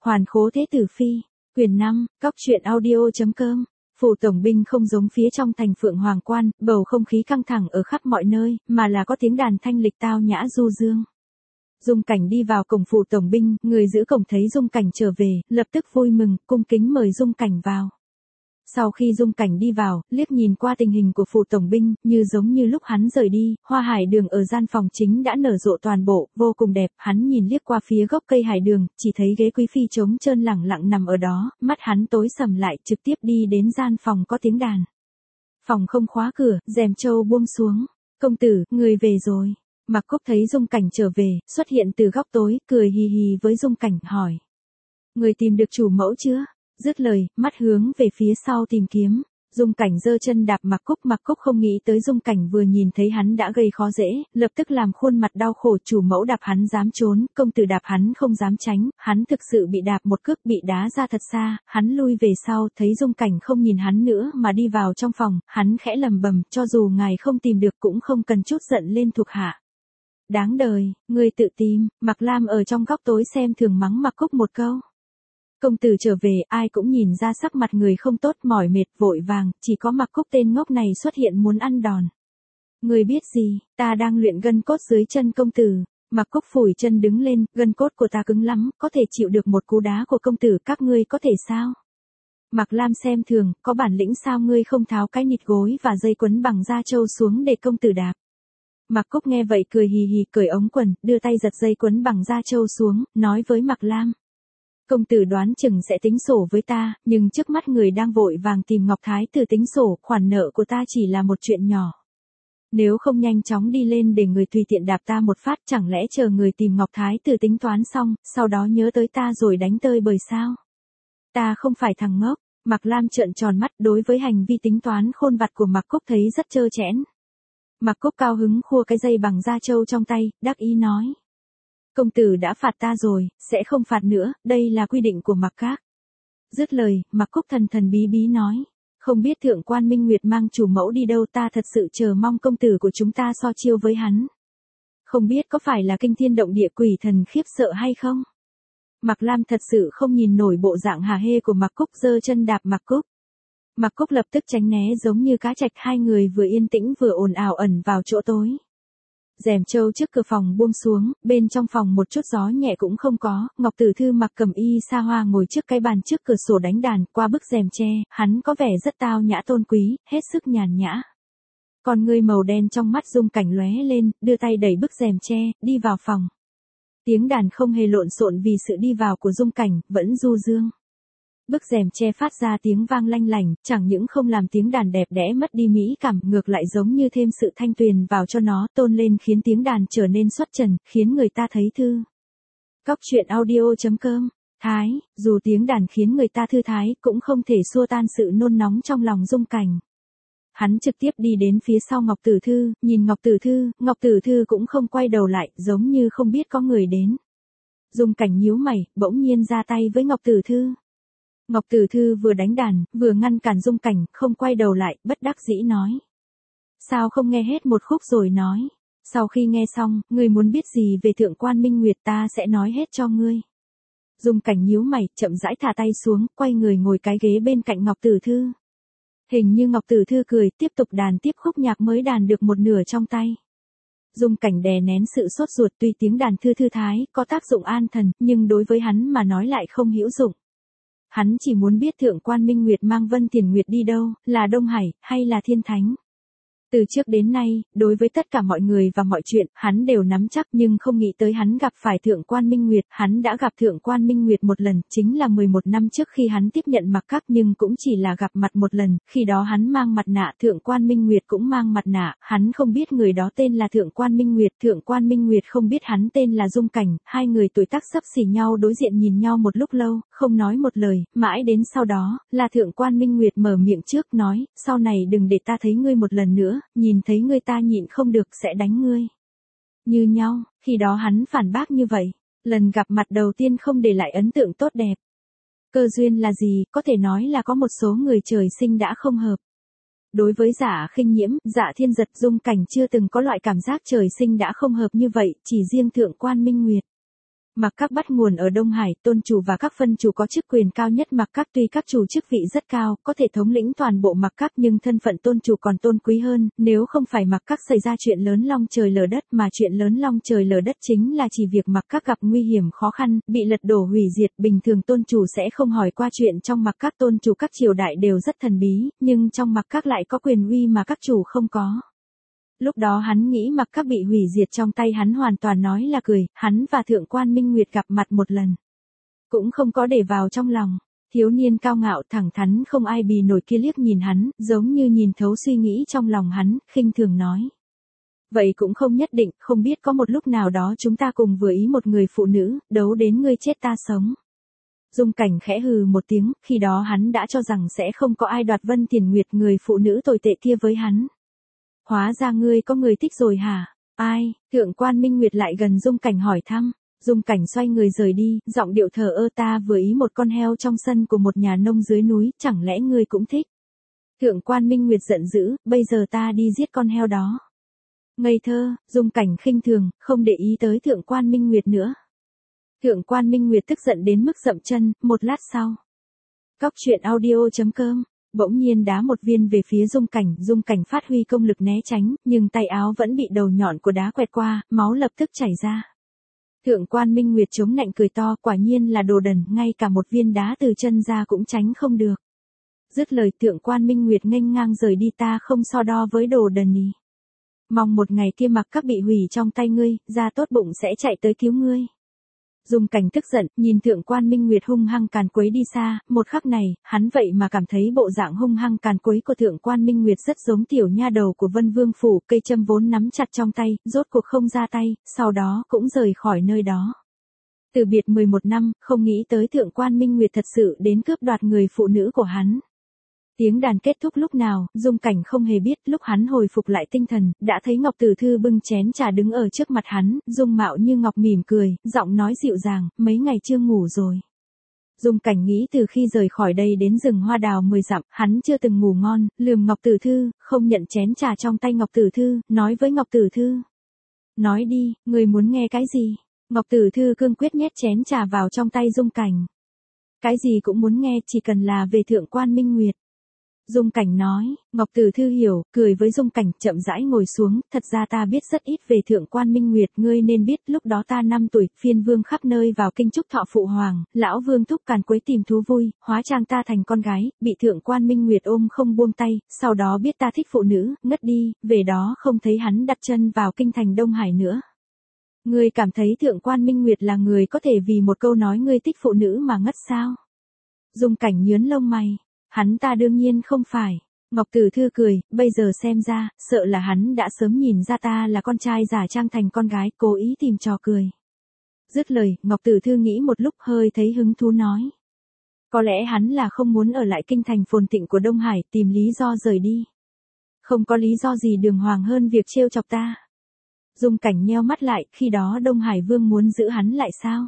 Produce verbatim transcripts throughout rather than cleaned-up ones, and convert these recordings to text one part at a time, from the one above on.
Hoàn Khố Thế Tử Phi, quyển năm, Cóc truyện audio.com. Phủ tổng binh không giống phía trong thành Phượng Hoàng Quan, bầu không khí căng thẳng ở khắp mọi nơi, mà là có tiếng đàn thanh lịch tao nhã du dương. Dung Cảnh đi vào cổng phủ tổng binh, người giữ cổng thấy Dung Cảnh trở về, lập tức vui mừng, cung kính mời Dung Cảnh vào. Sau khi Dung Cảnh đi vào, liếc nhìn qua tình hình của phủ tổng binh, như giống như lúc hắn rời đi, hoa hải đường ở gian phòng chính đã nở rộ toàn bộ, vô cùng đẹp, hắn nhìn liếc qua phía gốc cây hải đường, chỉ thấy ghế quý phi trống trơn lẳng lặng nằm ở đó, mắt hắn tối sầm lại, trực tiếp đi đến gian phòng có tiếng đàn. Phòng không khóa cửa, rèm trâu buông xuống. Công tử, người về rồi. Mặc Cúc thấy Dung Cảnh trở về, xuất hiện từ góc tối, cười hì hì với Dung Cảnh, hỏi. Người tìm được chủ mẫu chưa? Dứt lời, mắt hướng về phía sau tìm kiếm. Dung Cảnh giơ chân đạp Mặc Cúc. Mặc Cúc không nghĩ tới Dung Cảnh vừa nhìn thấy hắn đã gây khó dễ, lập tức làm khuôn mặt đau khổ. Chủ mẫu đạp hắn dám trốn, công tử đạp hắn không dám tránh, hắn thực sự bị đạp một cước, bị đá ra thật xa. Hắn lui về sau, thấy Dung Cảnh không nhìn hắn nữa mà đi vào trong phòng, hắn khẽ lầm bầm, cho dù ngài không tìm được cũng không cần chút giận lên thuộc hạ. Đáng đời, ngươi tự tìm. Mặc Lam ở trong góc tối xem thường mắng Mặc Cúc một câu. Công tử trở về, ai cũng nhìn ra sắc mặt người không tốt, mỏi mệt, vội vàng, chỉ có Mặc Cúc tên ngốc này xuất hiện muốn ăn đòn. Người biết gì, ta đang luyện gân cốt dưới chân công tử. Mặc Cúc phủi chân đứng lên, gân cốt của ta cứng lắm, có thể chịu được một cú đá của công tử, các ngươi có thể sao? Mặc Lam xem thường, có bản lĩnh sao ngươi không tháo cái nịt gối và dây quấn bằng da trâu xuống để công tử đạp. Mặc Cúc nghe vậy cười hì hì, cởi ống quần, đưa tay giật dây quấn bằng da trâu xuống, nói với Mặc Lam. Công tử đoán chừng sẽ tính sổ với ta, nhưng trước mắt người đang vội vàng tìm Ngọc Thái Tử tính sổ, khoản nợ của ta chỉ là một chuyện nhỏ. Nếu không nhanh chóng đi lên để người tùy tiện đạp ta một phát, chẳng lẽ chờ người tìm Ngọc Thái Tử tính toán xong, sau đó nhớ tới ta rồi đánh tơi bời sao? Ta không phải thằng ngốc. Mặc Lam trợn tròn mắt, đối với hành vi tính toán khôn vặt của Mặc Cúc thấy rất trơ trẽn. Mặc Cúc cao hứng khua cái dây bằng da trâu trong tay, đắc ý nói. Công tử đã phạt ta rồi, sẽ không phạt nữa, đây là quy định của Mặc Các. Dứt lời, Mặc Cúc thần thần bí bí nói. Không biết thượng quan Minh Nguyệt mang chủ mẫu đi đâu, ta thật sự chờ mong công tử của chúng ta so chiêu với hắn. Không biết có phải là kinh thiên động địa quỷ thần khiếp sợ hay không? Mặc Lam thật sự không nhìn nổi bộ dạng hả hê của Mặc Cúc, giơ chân đạp Mặc Cúc. Mặc Cúc lập tức tránh né giống như cá trạch, hai người vừa yên tĩnh vừa ồn ào ẩn vào chỗ tối. Rèm trâu trước cửa phòng buông xuống, bên trong phòng một chút gió nhẹ cũng không có, Ngọc Tử Thư mặc cẩm y xa hoa ngồi trước cái bàn trước cửa sổ đánh đàn, qua bức rèm tre, hắn có vẻ rất tao nhã tôn quý, hết sức nhàn nhã. Con ngươi màu đen trong mắt Dung Cảnh lóe lên, đưa tay đẩy bức rèm tre, đi vào phòng. Tiếng đàn không hề lộn xộn vì sự đi vào của Dung Cảnh, vẫn du dương. Bức rèm che phát ra tiếng vang lanh lảnh, chẳng những không làm tiếng đàn đẹp đẽ mất đi mỹ cảm, ngược lại giống như thêm sự thanh tuyền vào cho nó, tôn lên khiến tiếng đàn trở nên xuất trần, khiến người ta thấy thư. Cóc truyện audio.com. Thái, dù tiếng đàn khiến người ta thư thái, cũng không thể xua tan sự nôn nóng trong lòng Dung Cảnh. Hắn trực tiếp đi đến phía sau Ngọc Tử Thư, nhìn Ngọc Tử Thư, Ngọc Tử Thư cũng không quay đầu lại, giống như không biết có người đến. Dung Cảnh nhíu mày, bỗng nhiên ra tay với Ngọc Tử Thư. Ngọc Tử Thư vừa đánh đàn, vừa ngăn cản Dung Cảnh, không quay đầu lại, bất đắc dĩ nói. Sao không nghe hết một khúc rồi nói. Sau khi nghe xong, ngươi muốn biết gì về thượng quan Minh Nguyệt ta sẽ nói hết cho ngươi. Dung Cảnh nhíu mày, chậm rãi thả tay xuống, quay người ngồi cái ghế bên cạnh Ngọc Tử Thư. Hình như Ngọc Tử Thư cười, tiếp tục đàn tiếp khúc nhạc mới đàn được một nửa trong tay. Dung Cảnh đè nén sự sốt ruột, tuy tiếng đàn thư thư thái, có tác dụng an thần, nhưng đối với hắn mà nói lại không hữu dụng. Hắn chỉ muốn biết thượng quan Minh Nguyệt mang Vân Tiền Nguyệt đi đâu, là Đông Hải, hay là Thiên Thánh. Từ trước đến nay, đối với tất cả mọi người và mọi chuyện, hắn đều nắm chắc, nhưng không nghĩ tới hắn gặp phải thượng quan Minh Nguyệt. Hắn đã gặp thượng quan Minh Nguyệt một lần, chính là mười một năm trước khi hắn tiếp nhận Mặc Các, nhưng cũng chỉ là gặp mặt một lần, khi đó hắn mang mặt nạ, thượng quan Minh Nguyệt cũng mang mặt nạ, hắn không biết người đó tên là thượng quan Minh Nguyệt, thượng quan Minh Nguyệt không biết hắn tên là Dung Cảnh, hai người tuổi tác xấp xỉ nhau đối diện nhìn nhau một lúc lâu, không nói một lời, mãi đến sau đó, là thượng quan Minh Nguyệt mở miệng trước nói, sau này đừng để ta thấy ngươi một lần nữa. Nhìn thấy người ta nhịn không được sẽ đánh ngươi. Như nhau, khi đó hắn phản bác như vậy, lần gặp mặt đầu tiên không để lại ấn tượng tốt đẹp. Cơ duyên là gì, có thể nói là có một số người trời sinh đã không hợp. Đối với Dạ Khinh Nhiễm, Dạ Thiên Giật, Dung Cảnh chưa từng có loại cảm giác trời sinh đã không hợp như vậy, chỉ riêng thượng quan Minh Nguyệt. Mặc Các bắt nguồn ở Đông Hải, tôn chủ và các phân chủ có chức quyền cao nhất Mặc Các, tuy các chủ chức vị rất cao, có thể thống lĩnh toàn bộ Mặc Các nhưng thân phận tôn chủ còn tôn quý hơn, nếu không phải Mặc Các xảy ra chuyện lớn long trời lở đất mà chuyện lớn long trời lở đất chính là chỉ việc Mặc Các gặp nguy hiểm khó khăn, bị lật đổ hủy diệt, bình thường tôn chủ sẽ không hỏi qua chuyện trong Mặc Các, tôn chủ các triều đại đều rất thần bí, nhưng trong Mặc Các lại có quyền uy mà các chủ không có. Lúc đó hắn nghĩ Mặc Các bị hủy diệt trong tay hắn hoàn toàn nói là cười, hắn và Thượng quan Minh Nguyệt gặp mặt một lần. Cũng không có để vào trong lòng, thiếu niên cao ngạo thẳng thắn không ai bì nổi kia liếc nhìn hắn, giống như nhìn thấu suy nghĩ trong lòng hắn, khinh thường nói. Vậy cũng không nhất định, không biết có một lúc nào đó chúng ta cùng vừa ý một người phụ nữ, đấu đến ngươi chết ta sống. Dung Cảnh khẽ hừ một tiếng, khi đó hắn đã cho rằng sẽ không có ai đoạt Vân Tiền Nguyệt người phụ nữ tồi tệ kia với hắn. Hóa ra ngươi có người thích rồi hả? Ai? Thượng quan Minh Nguyệt lại gần Dung Cảnh hỏi thăm. Dung Cảnh xoay người rời đi, giọng điệu thờ ơ, ta vừa ý một con heo trong sân của một nhà nông dưới núi, chẳng lẽ ngươi cũng thích? Thượng quan Minh Nguyệt giận dữ, bây giờ ta đi giết con heo đó. Ngây thơ, Dung Cảnh khinh thường, không để ý tới Thượng quan Minh Nguyệt nữa. Thượng quan Minh Nguyệt tức giận đến mức dậm chân, một lát sau. Cóc truyện audio chấm com bỗng nhiên đá một viên về phía Dung Cảnh, Dung Cảnh phát huy công lực né tránh, nhưng tay áo vẫn bị đầu nhọn của đá quẹt qua, máu lập tức chảy ra. Thượng quan Minh Nguyệt chống nạnh cười to, quả nhiên là đồ đần, ngay cả một viên đá từ chân ra cũng tránh không được. Dứt lời Thượng quan Minh Nguyệt nghênh ngang rời đi, ta không so đo với đồ đần ý. Mong một ngày kia Mặc Các bị hủy trong tay ngươi, ra tốt bụng sẽ chạy tới cứu ngươi. Dung Cảnh tức giận, nhìn Thượng quan Minh Nguyệt hung hăng càn quấy đi xa, một khắc này, hắn vậy mà cảm thấy bộ dạng hung hăng càn quấy của Thượng quan Minh Nguyệt rất giống tiểu nha đầu của Vân Vương Phủ, cây châm vốn nắm chặt trong tay, rốt cuộc không ra tay, sau đó cũng rời khỏi nơi đó. Từ biệt mười một năm, không nghĩ tới Thượng quan Minh Nguyệt thật sự đến cướp đoạt người phụ nữ của hắn. Tiếng đàn kết thúc lúc nào, Dung Cảnh không hề biết, lúc hắn hồi phục lại tinh thần, đã thấy Ngọc Tử Thư bưng chén trà đứng ở trước mặt hắn, dung mạo như ngọc mỉm cười, giọng nói dịu dàng, mấy ngày chưa ngủ rồi. Dung Cảnh nghĩ từ khi rời khỏi đây đến rừng hoa đào mười dặm, hắn chưa từng ngủ ngon, lườm Ngọc Tử Thư, không nhận chén trà trong tay Ngọc Tử Thư, nói với Ngọc Tử Thư. Nói đi, người muốn nghe cái gì? Ngọc Tử Thư cương quyết nhét chén trà vào trong tay Dung Cảnh. Cái gì cũng muốn nghe, chỉ cần là về Thượng quan Minh Nguyệt. Dung Cảnh nói, Ngọc Tử Thư hiểu, cười với Dung Cảnh, chậm rãi ngồi xuống, thật ra ta biết rất ít về Thượng quan Minh Nguyệt, ngươi nên biết, lúc đó ta năm tuổi, phiên vương khắp nơi vào kinh chúc thọ phụ hoàng, lão vương thúc càn quấy tìm thú vui, hóa trang ta thành con gái, bị Thượng quan Minh Nguyệt ôm không buông tay, sau đó biết ta thích phụ nữ, ngất đi, về đó không thấy hắn đặt chân vào kinh thành Đông Hải nữa. Ngươi cảm thấy Thượng quan Minh Nguyệt là người có thể vì một câu nói ngươi thích phụ nữ mà ngất sao? Dung Cảnh nhướng lông mày. Hắn ta đương nhiên không phải. Ngọc Tử Thư cười, bây giờ xem ra, sợ là hắn đã sớm nhìn ra ta là con trai giả trang thành con gái, cố ý tìm trò cười. Dứt lời, Ngọc Tử Thư nghĩ một lúc hơi thấy hứng thú nói. Có lẽ hắn là không muốn ở lại kinh thành phồn thịnh của Đông Hải, tìm lý do rời đi. Không có lý do gì đường hoàng hơn việc trêu chọc ta. Dung Cảnh nheo mắt lại, khi đó Đông Hải Vương muốn giữ hắn lại sao?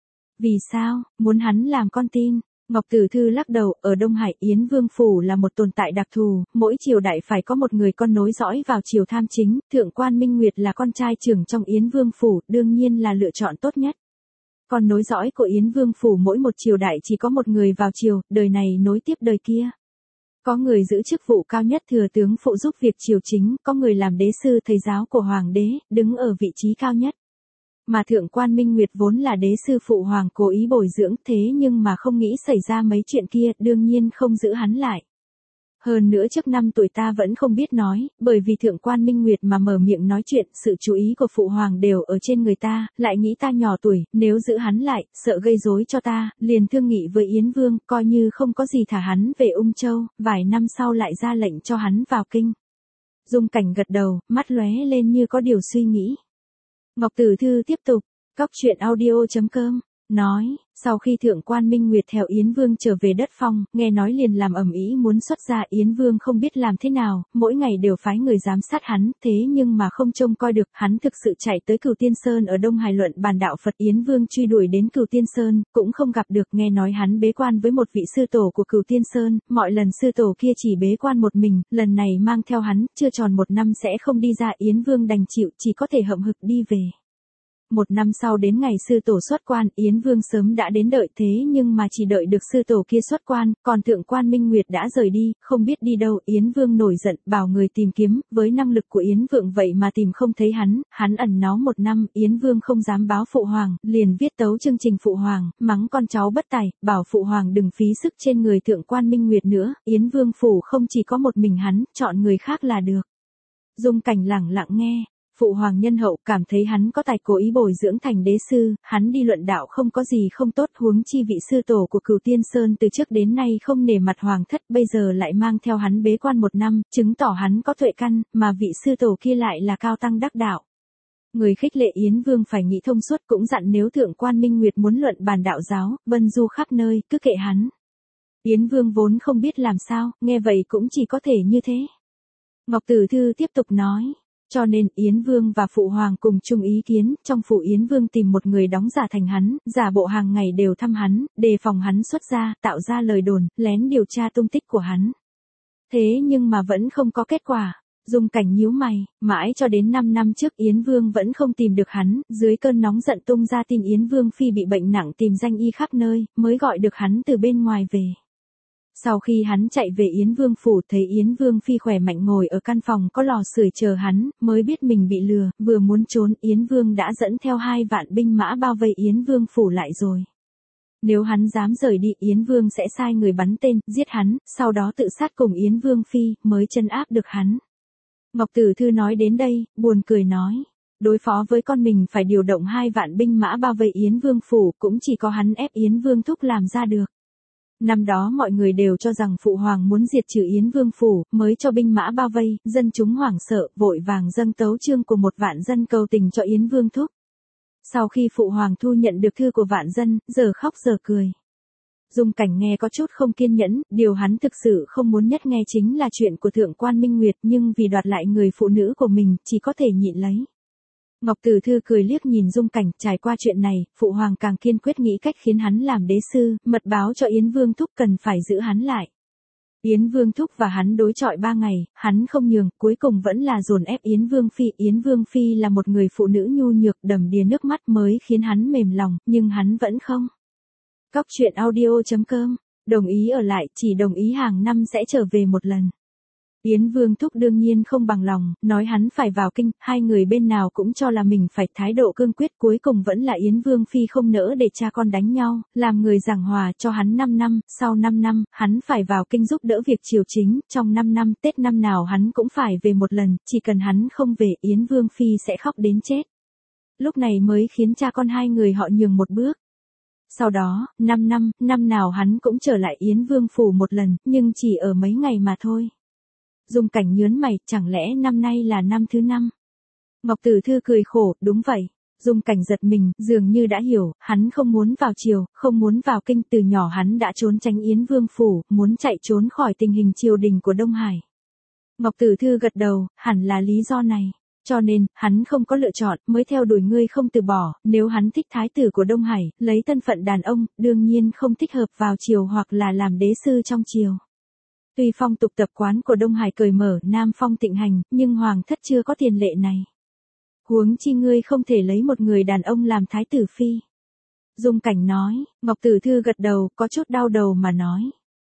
Vì sao, muốn hắn làm con tin? Ngọc Tử Thư lắc đầu, ở Đông Hải Yến Vương Phủ là một tồn tại đặc thù, mỗi triều đại phải có một người con nối dõi vào triều tham chính, Thượng quan Minh Nguyệt là con trai trưởng trong Yến Vương Phủ, đương nhiên là lựa chọn tốt nhất. Con nối dõi của Yến Vương Phủ mỗi một triều đại chỉ có một người vào triều, đời này nối tiếp đời kia. Có người giữ chức vụ cao nhất thừa tướng phụ giúp việc triều chính, có người làm đế sư thầy giáo của hoàng đế, đứng ở vị trí cao nhất. Mà Thượng quan Minh Nguyệt vốn là đế sư phụ hoàng cố ý bồi dưỡng, thế nhưng mà không nghĩ xảy ra mấy chuyện kia, đương nhiên không giữ hắn lại. Hơn nữa trước năm tuổi ta vẫn không biết nói, bởi vì Thượng quan Minh Nguyệt mà mở miệng nói chuyện, sự chú ý của phụ hoàng đều ở trên người ta, lại nghĩ ta nhỏ tuổi, nếu giữ hắn lại, sợ gây rối cho ta, liền thương nghị với Yến Vương, coi như không có gì thả hắn về Ung Châu, vài năm sau lại ra lệnh cho hắn vào kinh. Dung Cảnh gật đầu, mắt lóe lên như có điều suy nghĩ. Ngọc Tử Thư tiếp tục, cóc truyện audio chấm com, nói, sau khi Thượng quan Minh Nguyệt theo Yến Vương trở về đất Phong, nghe nói liền làm ầm ĩ muốn xuất gia, Yến Vương không biết làm thế nào, mỗi ngày đều phái người giám sát hắn, thế nhưng mà không trông coi được, hắn thực sự chạy tới Cửu Tiên Sơn ở Đông Hải luận bàn đạo Phật. Yến Vương truy đuổi đến Cửu Tiên Sơn, cũng không gặp được, nghe nói hắn bế quan với một vị sư tổ của Cửu Tiên Sơn, mọi lần sư tổ kia chỉ bế quan một mình, lần này mang theo hắn, chưa tròn một năm sẽ không đi ra, Yến Vương đành chịu, chỉ có thể hậm hực đi về. Một năm sau đến ngày sư tổ xuất quan, Yến Vương sớm đã đến đợi, thế nhưng mà chỉ đợi được sư tổ kia xuất quan, còn thượng quan Minh Nguyệt đã rời đi, không biết đi đâu. Yến Vương nổi giận, bảo người tìm kiếm, với năng lực của Yến Vượng vậy mà tìm không thấy hắn, hắn ẩn náu một năm, Yến Vương không dám báo phụ hoàng, liền viết tấu chương trình phụ hoàng, mắng con cháu bất tài, bảo phụ hoàng đừng phí sức trên người thượng quan Minh Nguyệt nữa, Yến Vương phủ không chỉ có một mình hắn, chọn người khác là được. Dung Cảnh lẳng lặng nghe. Phụ hoàng nhân hậu, cảm thấy hắn có tài, cố ý bồi dưỡng thành đế sư, hắn đi luận đạo không có gì không tốt, huống chi vị sư tổ của Cửu Tiên Sơn từ trước đến nay không nể mặt hoàng thất, bây giờ lại mang theo hắn bế quan một năm, chứng tỏ hắn có tuệ căn, mà vị sư tổ kia lại là cao tăng đắc đạo. Người khích lệ Yến Vương phải nghĩ thông suốt, cũng dặn nếu thượng quan Minh Nguyệt muốn luận bàn đạo giáo, vân du khắp nơi, cứ kệ hắn. Yến Vương vốn không biết làm sao, nghe vậy cũng chỉ có thể như thế. Ngọc Tử Thư tiếp tục nói. Cho nên Yến Vương và Phụ Hoàng cùng chung ý kiến, trong phủ Yến Vương tìm một người đóng giả thành hắn, giả bộ hàng ngày đều thăm hắn, đề phòng hắn xuất ra, tạo ra lời đồn, lén điều tra tung tích của hắn. Thế nhưng mà vẫn không có kết quả. Dung Cảnh nhíu mày, mãi cho đến năm năm trước Yến Vương vẫn không tìm được hắn, dưới cơn nóng giận tung ra tin Yến Vương phi bị bệnh nặng tìm danh y khắp nơi, mới gọi được hắn từ bên ngoài về. Sau khi hắn chạy về Yến Vương phủ, thấy Yến Vương phi khỏe mạnh ngồi ở căn phòng có lò sưởi chờ hắn, mới biết mình bị lừa, vừa muốn trốn, Yến Vương đã dẫn theo hai vạn binh mã bao vây Yến Vương phủ lại rồi. Nếu hắn dám rời đi, Yến Vương sẽ sai người bắn tên, giết hắn, sau đó tự sát cùng Yến Vương phi, mới trấn áp được hắn. Ngọc Tử Thư nói đến đây, buồn cười nói. Đối phó với con mình phải điều động hai vạn binh mã bao vây Yến Vương phủ, cũng chỉ có hắn ép Yến Vương thúc làm ra được. Năm đó mọi người đều cho rằng Phụ Hoàng muốn diệt trừ Yến Vương phủ, mới cho binh mã bao vây, dân chúng hoảng sợ, vội vàng dâng tấu chương của một vạn dân cầu tình cho Yến Vương thúc. Sau khi Phụ Hoàng thu nhận được thư của vạn dân, giờ khóc giờ cười. Dung Cảnh nghe có chút không kiên nhẫn, điều hắn thực sự không muốn nhất nghe chính là chuyện của thượng quan Minh Nguyệt, nhưng vì đoạt lại người phụ nữ của mình, chỉ có thể nhịn lấy. Ngọc Tử Thư cười liếc nhìn Dung Cảnh, trải qua chuyện này, Phụ Hoàng càng kiên quyết nghĩ cách khiến hắn làm đế sư, mật báo cho Yến Vương thúc cần phải giữ hắn lại. Yến Vương thúc và hắn đối chọi ba ngày, hắn không nhường, cuối cùng vẫn là dồn ép Yến Vương phi. Yến Vương phi là một người phụ nữ nhu nhược đầm đìa nước mắt mới khiến hắn mềm lòng, nhưng hắn vẫn không. Cóc truyện audio chấm com, đồng ý ở lại, chỉ đồng ý hàng năm sẽ trở về một lần. Yến Vương thúc đương nhiên không bằng lòng, nói hắn phải vào kinh, hai người bên nào cũng cho là mình phải thái độ cương quyết, cuối cùng vẫn là Yến Vương phi không nỡ để cha con đánh nhau, làm người giảng hòa cho hắn năm năm, sau năm năm, hắn phải vào kinh giúp đỡ việc triều chính, trong năm năm, Tết năm nào hắn cũng phải về một lần, chỉ cần hắn không về, Yến Vương phi sẽ khóc đến chết. Lúc này mới khiến cha con hai người họ nhường một bước. Sau đó, năm năm, năm nào hắn cũng trở lại Yến Vương phủ một lần, nhưng chỉ ở mấy ngày mà thôi. Dung Cảnh nhớn mày, chẳng lẽ năm nay là năm thứ năm? Ngọc Tử Thư cười khổ, đúng vậy. Dung Cảnh giật mình, dường như đã hiểu, hắn không muốn vào triều, không muốn vào kinh, từ nhỏ hắn đã trốn tránh Yến Vương phủ, muốn chạy trốn khỏi tình hình triều đình của Đông Hải. Ngọc Tử Thư gật đầu, hẳn là lý do này. Cho nên, hắn không có lựa chọn, mới theo đuổi ngươi không từ bỏ, nếu hắn thích thái tử của Đông Hải, lấy thân phận đàn ông, đương nhiên không thích hợp vào triều hoặc là làm đế sư trong triều. Tuy phong tục tập quán của Đông Hải cởi mở, Nam phong tịnh hành, nhưng hoàng thất chưa có tiền lệ này. Huống chi ngươi không thể lấy một người đàn ông làm thái tử phi. Dung Cảnh nói, Ngọc Tử Thư gật đầu, có chút đau đầu mà nói.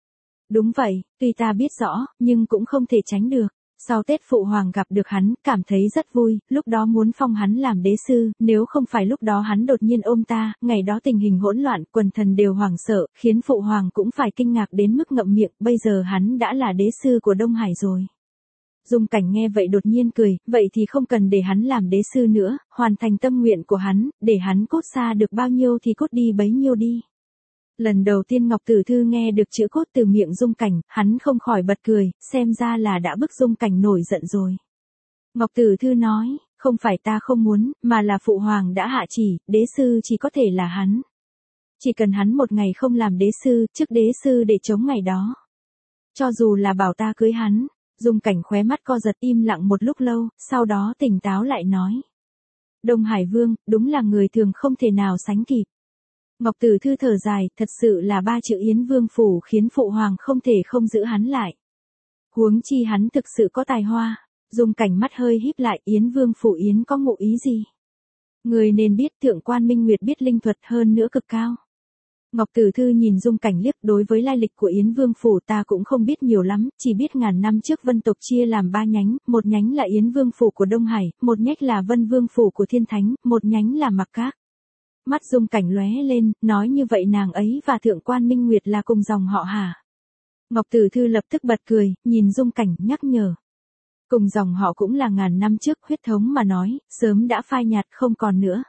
Đúng vậy, tuy ta biết rõ, nhưng cũng không thể tránh được. Sau Tết Phụ Hoàng gặp được hắn, cảm thấy rất vui, lúc đó muốn phong hắn làm đế sư, nếu không phải lúc đó hắn đột nhiên ôm ta, ngày đó tình hình hỗn loạn, quần thần đều hoảng sợ, khiến Phụ Hoàng cũng phải kinh ngạc đến mức ngậm miệng, bây giờ hắn đã là đế sư của Đông Hải rồi. Dung Cảnh nghe vậy đột nhiên cười, vậy thì không cần để hắn làm đế sư nữa, hoàn thành tâm nguyện của hắn, để hắn cốt xa được bao nhiêu thì cốt đi bấy nhiêu đi. Lần đầu tiên Ngọc Tử Thư nghe được chữ cốt từ miệng Dung Cảnh, hắn không khỏi bật cười, xem ra là đã bức Dung Cảnh nổi giận rồi. Ngọc Tử Thư nói, không phải ta không muốn, mà là Phụ Hoàng đã hạ chỉ, đế sư chỉ có thể là hắn. Chỉ cần hắn một ngày không làm đế sư, chức đế sư để chống ngày đó. Cho dù là bảo ta cưới hắn, Dung Cảnh khóe mắt co giật im lặng một lúc lâu, sau đó tỉnh táo lại nói. Đông Hải Vương, đúng là người thường không thể nào sánh kịp. Ngọc Tử Thư thở dài, thật sự là ba chữ Yến Vương phủ khiến Phụ Hoàng không thể không giữ hắn lại. Huống chi hắn thực sự có tài hoa. Dung Cảnh mắt hơi híp lại, Yến Vương phủ Yến có ngụ ý gì? Người nên biết Thượng quan Minh Nguyệt biết linh thuật hơn nữa cực cao. Ngọc Tử Thư nhìn Dung Cảnh liếc, đối với lai lịch của Yến Vương Phủ ta cũng không biết nhiều lắm, chỉ biết ngàn năm trước Vân tộc chia làm ba nhánh, một nhánh là Yến Vương Phủ của Đông Hải, một nhánh là Vân Vương Phủ của Thiên Thánh, một nhánh là Mặc Các. Mắt Dung Cảnh lóe lên, nói như vậy nàng ấy và Thượng quan Minh Nguyệt là cùng dòng họ hả? Ngọc Tử Thư lập tức bật cười, nhìn Dung Cảnh nhắc nhở. Cùng dòng họ cũng là ngàn năm trước, huyết thống mà nói, sớm đã phai nhạt không còn nữa.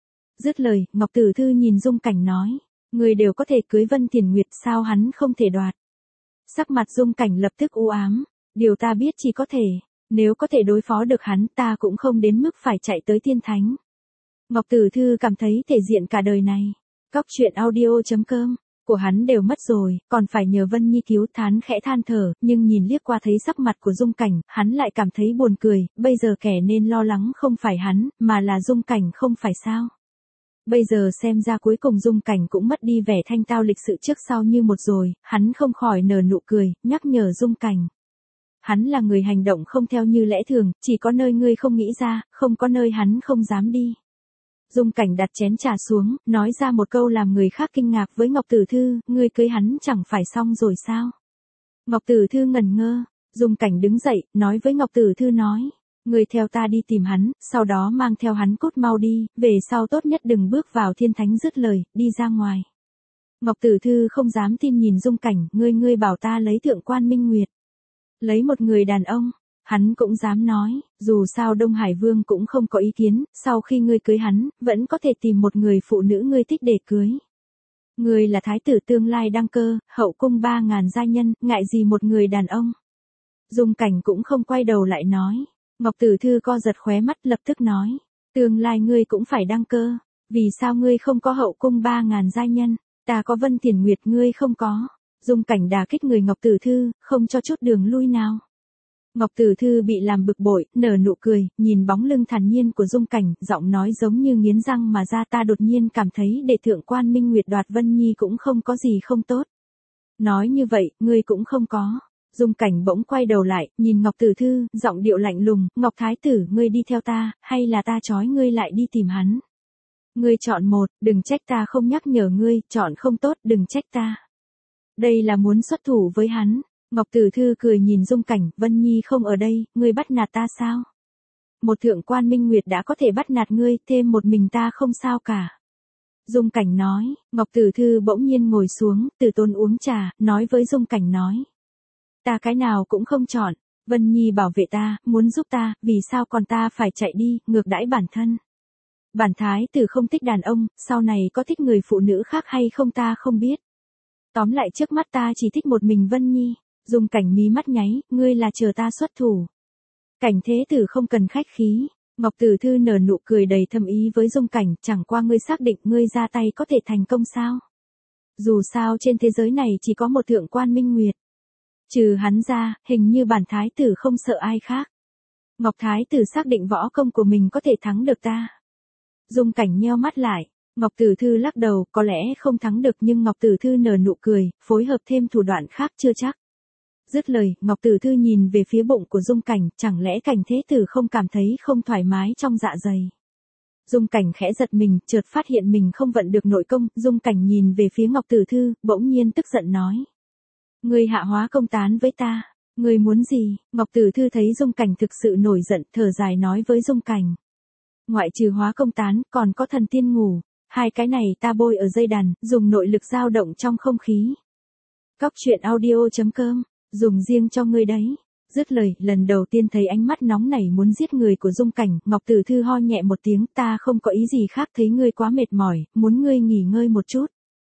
Dứt lời, Ngọc Tử Thư nhìn Dung Cảnh nói, người đều có thể cưới Vân Thiền Nguyệt sao hắn không thể đoạt. Sắc mặt Dung Cảnh lập tức u ám, điều ta biết chỉ có thể, nếu có thể đối phó được hắn ta cũng không đến mức phải chạy tới Tiên Thánh. Ngọc Tử Thư cảm thấy thể diện cả đời này, cóc truyện audio chấm com của hắn đều mất rồi, còn phải nhờ Vân Nhi cứu, thán khẽ than thở, nhưng nhìn liếc qua thấy sắc mặt của Dung Cảnh, hắn lại cảm thấy buồn cười, bây giờ kẻ nên lo lắng không phải hắn, mà là Dung Cảnh không phải sao. Bây giờ xem ra cuối cùng Dung Cảnh cũng mất đi vẻ thanh tao lịch sự trước sau như một rồi, hắn không khỏi nở nụ cười, nhắc nhở Dung Cảnh. Hắn là người hành động không theo như lẽ thường, chỉ có nơi ngươi không nghĩ ra, không có nơi hắn không dám đi. Dung Cảnh đặt chén trà xuống, nói ra một câu làm người khác kinh ngạc với Ngọc Tử Thư, ngươi cưới hắn chẳng phải xong rồi sao? Ngọc Tử Thư ngẩn ngơ, Dung Cảnh đứng dậy, nói với Ngọc Tử Thư nói, ngươi theo ta đi tìm hắn, sau đó mang theo hắn cút mau đi, về sau tốt nhất đừng bước vào Thiên Thánh. Dứt lời, đi ra ngoài. Ngọc Tử Thư không dám tin nhìn Dung Cảnh, ngươi ngươi bảo ta lấy Thượng quan Minh Nguyệt. Lấy một người đàn ông. Hắn cũng dám nói, dù sao Đông Hải Vương cũng không có ý kiến, sau khi ngươi cưới hắn, vẫn có thể tìm một người phụ nữ ngươi thích để cưới. Ngươi là thái tử tương lai đăng cơ, hậu cung ba ngàn giai nhân, ngại gì một người đàn ông. Dung Cảnh cũng không quay đầu lại nói. Ngọc Tử Thư co giật khóe mắt lập tức nói, tương lai ngươi cũng phải đăng cơ, vì sao ngươi không có hậu cung ba ngàn giai nhân, ta có Vân Thiền Nguyệt ngươi không có. Dung Cảnh đả kích người Ngọc Tử Thư, không cho chút đường lui nào. Ngọc Tử Thư bị làm bực bội, nở nụ cười, nhìn bóng lưng thản nhiên của Dung Cảnh, giọng nói giống như nghiến răng mà ra, ta đột nhiên cảm thấy để Thượng quan Minh Nguyệt đoạt Vân Nhi cũng không có gì không tốt. Nói như vậy, ngươi cũng không có. Dung Cảnh bỗng quay đầu lại, nhìn Ngọc Tử Thư, giọng điệu lạnh lùng, Ngọc Thái Tử, ngươi đi theo ta, hay là ta trói ngươi lại đi tìm hắn? Ngươi chọn một, đừng trách ta không nhắc nhở ngươi, chọn không tốt, đừng trách ta. Đây là muốn xuất thủ với hắn. Ngọc Tử Thư cười nhìn Dung Cảnh, Vân Nhi không ở đây, ngươi bắt nạt ta sao? Một Thượng quan Minh Nguyệt đã có thể bắt nạt ngươi, thêm một mình ta không sao cả. Dung Cảnh nói, Ngọc Tử Thư bỗng nhiên ngồi xuống, Từ Tôn uống trà, nói với Dung Cảnh nói. Ta cái nào cũng không chọn, Vân Nhi bảo vệ ta, muốn giúp ta, vì sao còn ta phải chạy đi, ngược đãi bản thân. Bản thái tử không thích đàn ông, sau này có thích người phụ nữ khác hay không ta không biết. Tóm lại trước mắt ta chỉ thích một mình Vân Nhi. Dung Cảnh mí mắt nháy, ngươi là chờ ta xuất thủ. Cảnh thế tử không cần khách khí. Ngọc Tử Thư nở nụ cười đầy thâm ý với Dung Cảnh, chẳng qua ngươi xác định ngươi ra tay có thể thành công sao? Dù sao trên thế giới này chỉ có một Thượng quan Minh Nguyệt. Trừ hắn ra, hình như bản thái tử không sợ ai khác. Ngọc Thái tử xác định võ công của mình có thể thắng được ta. Dung Cảnh nheo mắt lại. Ngọc Tử Thư lắc đầu, có lẽ không thắng được nhưng Ngọc Tử Thư nở nụ cười, phối hợp thêm thủ đoạn khác chưa chắc. Dứt lời, Ngọc Tử Thư nhìn về phía bụng của Dung Cảnh, chẳng lẽ Cảnh thế tử không cảm thấy không thoải mái trong dạ dày. Dung Cảnh khẽ giật mình, chợt phát hiện mình không vận được nội công, Dung Cảnh nhìn về phía Ngọc Tử Thư, bỗng nhiên tức giận nói. Ngươi hạ hóa công tán với ta, ngươi muốn gì? Ngọc Tử Thư thấy Dung Cảnh thực sự nổi giận, thở dài nói với Dung Cảnh. Ngoại trừ hóa công tán, còn có thần tiên ngủ, hai cái này ta bôi ở dây đàn, dùng nội lực dao động trong không khí. Cóc truyện audio chấm com dùng riêng cho ngươi đấy. Dứt lời, lần đầu tiên thấy ánh mắt nóng nảy muốn giết người của Dung Cảnh, Ngọc Tử Thư ho nhẹ một tiếng, ta không có ý gì khác, thấy ngươi quá mệt mỏi, muốn ngươi nghỉ ngơi một chút.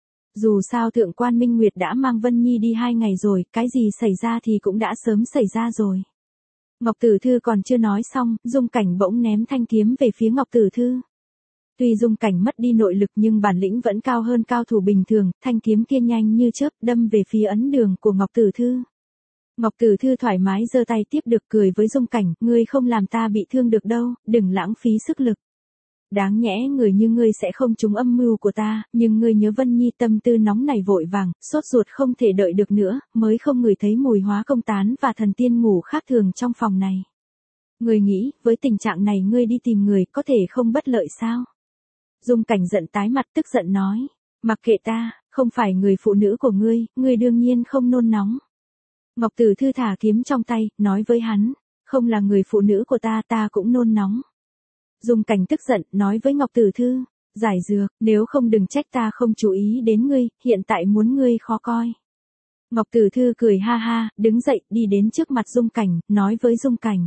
Dù sao Thượng quan Minh Nguyệt đã mang Vân Nhi đi hai ngày rồi, cái gì xảy ra thì cũng đã sớm xảy ra rồi. Ngọc Tử Thư còn chưa nói xong, Dung Cảnh bỗng ném thanh kiếm về phía Ngọc Tử Thư. Tuy Dung Cảnh mất đi nội lực nhưng bản lĩnh vẫn cao hơn cao thủ bình thường, thanh kiếm kia nhanh như chớp đâm về phía ấn đường của Ngọc Tử Thư. Ngọc Tử Thư thoải mái giơ tay tiếp được, cười với Dung Cảnh, ngươi không làm ta bị thương được đâu, đừng lãng phí sức lực. Đáng nhẽ người như ngươi sẽ không trúng âm mưu của ta, nhưng ngươi nhớ Vân Nhi tâm tư nóng này vội vàng, sốt ruột không thể đợi được nữa, mới không ngửi thấy mùi hóa công tán và thần tiên ngủ khác thường trong phòng này. Ngươi nghĩ, với tình trạng này ngươi đi tìm người có thể không bất lợi sao? Dung Cảnh giận tái mặt tức giận nói. Mặc kệ ta, không phải người phụ nữ của ngươi, ngươi đương nhiên không nôn nóng. Ngọc Tử Thư thả kiếm trong tay, nói với hắn. Không là người phụ nữ của ta, ta cũng nôn nóng. Dung Cảnh tức giận, nói với Ngọc Tử Thư. Giải dược, nếu không đừng trách ta không chú ý đến ngươi, hiện tại muốn ngươi khó coi. Ngọc Tử Thư cười ha ha, đứng dậy, đi đến trước mặt Dung Cảnh, nói với Dung Cảnh.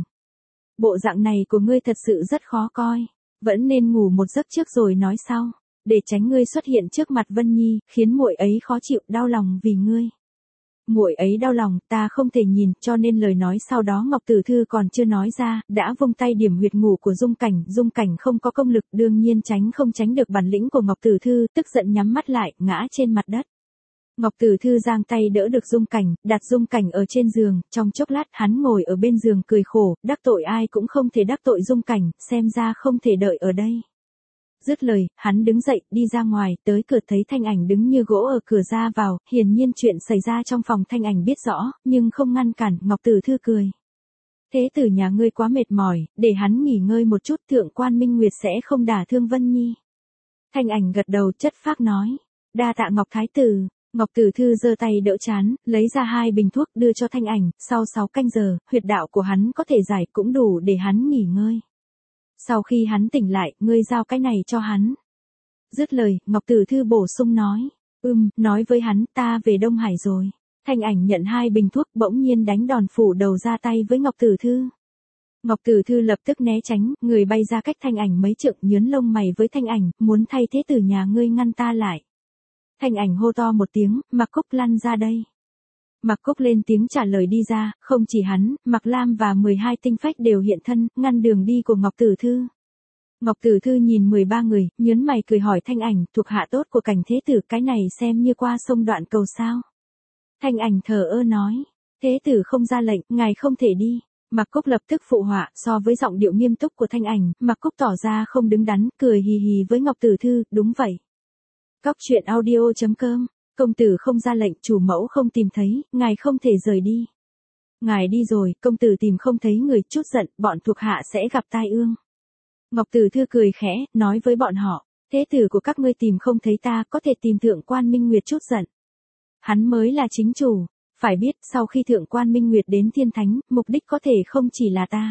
Bộ dạng này của ngươi thật sự rất khó coi, vẫn nên ngủ một giấc trước rồi nói sau, để tránh ngươi xuất hiện trước mặt Vân Nhi, khiến muội ấy khó chịu, đau lòng vì ngươi. Muội ấy đau lòng, ta không thể nhìn, cho nên lời nói sau đó Ngọc Tử Thư còn chưa nói ra, đã vung tay điểm huyệt ngủ của Dung Cảnh, Dung Cảnh không có công lực, đương nhiên tránh không tránh được bản lĩnh của Ngọc Tử Thư, tức giận nhắm mắt lại, ngã trên mặt đất. Ngọc Tử Thư giang tay đỡ được Dung Cảnh, đặt Dung Cảnh ở trên giường, trong chốc lát hắn ngồi ở bên giường cười khổ, đắc tội ai cũng không thể đắc tội Dung Cảnh, xem ra không thể đợi ở đây. Dứt lời, hắn đứng dậy, đi ra ngoài, tới cửa thấy Thanh Ảnh đứng như gỗ ở cửa ra vào, hiển nhiên chuyện xảy ra trong phòng Thanh Ảnh biết rõ, nhưng không ngăn cản, Ngọc Tử Thư cười. Thế tử nhà ngươi quá mệt mỏi, để hắn nghỉ ngơi một chút, Thượng quan Minh Nguyệt sẽ không đả thương Vân Nhi. Thanh Ảnh gật đầu chất phác nói, đa tạ Ngọc Thái tử. Ngọc Tử Thư giơ tay đỡ chán, lấy ra hai bình thuốc đưa cho Thanh Ảnh, sau sáu canh giờ, huyệt đạo của hắn có thể giải cũng đủ để hắn nghỉ ngơi. Sau khi hắn tỉnh lại, ngươi giao cái này cho hắn. Dứt lời, Ngọc Tử Thư bổ sung nói, ừm, nói với hắn ta về Đông Hải rồi. Thanh Ảnh nhận hai bình thuốc bỗng nhiên đánh đòn phủ đầu ra tay với Ngọc Tử Thư. Ngọc Tử Thư lập tức né tránh, người bay ra cách Thanh Ảnh mấy trượng nhớn lông mày với Thanh Ảnh, muốn thay thế tử nhà ngươi ngăn ta lại. Thanh Ảnh hô to một tiếng, Mạc Cúc lăn ra đây. Mạc Cúc lên tiếng trả lời đi ra, không chỉ hắn, Mạc Lam và mười hai tinh phách đều hiện thân, ngăn đường đi của Ngọc Tử Thư. Ngọc Tử Thư nhìn mười ba người, nhớn mày cười hỏi Thanh Ảnh, thuộc hạ tốt của Cảnh thế tử, cái này xem như qua sông đoạn cầu sao. Thanh Ảnh thờ ơ nói, thế tử không ra lệnh, ngài không thể đi. Mạc Cúc lập tức phụ họa, so với giọng điệu nghiêm túc của Thanh Ảnh, Mạc Cúc tỏ ra không đứng đắn, cười hì hì với Ngọc Tử Thư, đúng vậy. Cóc truyện audio chấm com, công tử không ra lệnh, chủ mẫu không tìm thấy, ngài không thể rời đi. Ngài đi rồi, công tử tìm không thấy người, chút giận, bọn thuộc hạ sẽ gặp tai ương. Ngọc Tử Thư cười khẽ, nói với bọn họ, thế tử của các ngươi tìm không thấy ta, có thể tìm Thượng quan Minh Nguyệt chút giận. Hắn mới là chính chủ, phải biết, sau khi Thượng quan Minh Nguyệt đến Thiên Thánh, mục đích có thể không chỉ là ta.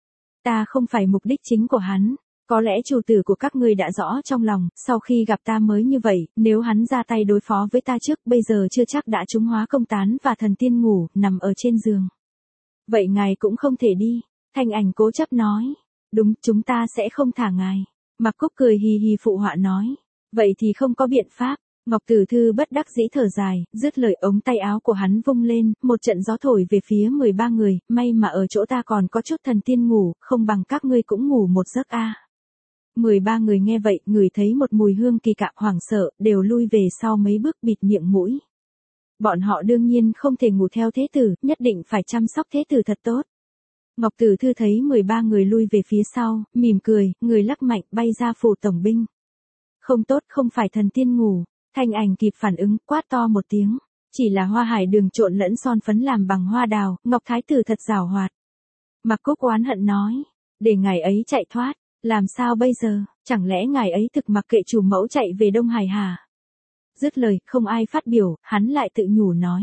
Ta không phải mục đích chính của hắn. Có lẽ chủ tử của các ngươi đã rõ trong lòng, sau khi gặp ta mới như vậy, nếu hắn ra tay đối phó với ta trước, bây giờ chưa chắc đã trúng hóa công tán và thần tiên ngủ, nằm ở trên giường. Vậy ngài cũng không thể đi. Thanh Ảnh cố chấp nói. Đúng, chúng ta sẽ không thả ngài. Mạc Cúc cười hì hì phụ họa nói. Vậy thì không có biện pháp. Ngọc Tử Thư bất đắc dĩ thở dài, dứt lời ống tay áo của hắn vung lên, một trận gió thổi về phía mười ba người, may mà ở chỗ ta còn có chút thần tiên ngủ, không bằng các ngươi cũng ngủ một giấc a. À. mười ba người nghe vậy, ngửi thấy một mùi hương kỳ cạ hoảng sợ, đều lui về sau mấy bước bịt miệng mũi. Bọn họ đương nhiên không thể ngủ theo thế tử, nhất định phải chăm sóc thế tử thật tốt. Ngọc Tử Thư thấy mười ba người lui về phía sau, mỉm cười, người lắc mạnh bay ra phủ tổng binh. Không tốt, không phải thần tiên ngủ. Thanh Ảnh kịp phản ứng, quát to một tiếng. Chỉ là hoa hải đường trộn lẫn son phấn làm bằng hoa đào, Ngọc Thái tử thật giảo hoạt. Mạc Cúc oán hận nói, để ngài ấy chạy thoát. Làm sao bây giờ, chẳng lẽ ngài ấy thực mặc kệ chủ mẫu chạy về Đông Hải hả? Dứt lời, không ai phát biểu, hắn lại tự nhủ nói.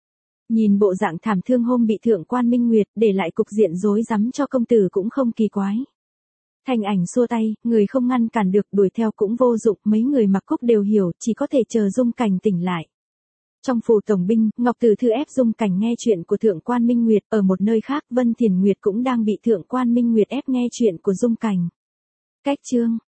Nhìn bộ dạng thảm thương hôm bị Thượng quan Minh Nguyệt, để lại cục diện rối rắm cho công tử cũng không kỳ quái. Thanh Ảnh xua tay, người không ngăn cản được, đuổi theo cũng vô dụng, mấy người Mạc Cúc đều hiểu, chỉ có thể chờ Dung Cảnh tỉnh lại. Trong phủ tổng binh, Ngọc Tử Thư ép Dung Cảnh nghe chuyện của Thượng quan Minh Nguyệt, ở một nơi khác, Vân Thiền Nguyệt cũng đang bị Thượng quan Minh Nguyệt ép nghe chuyện của Dung Cảnh. Cách chương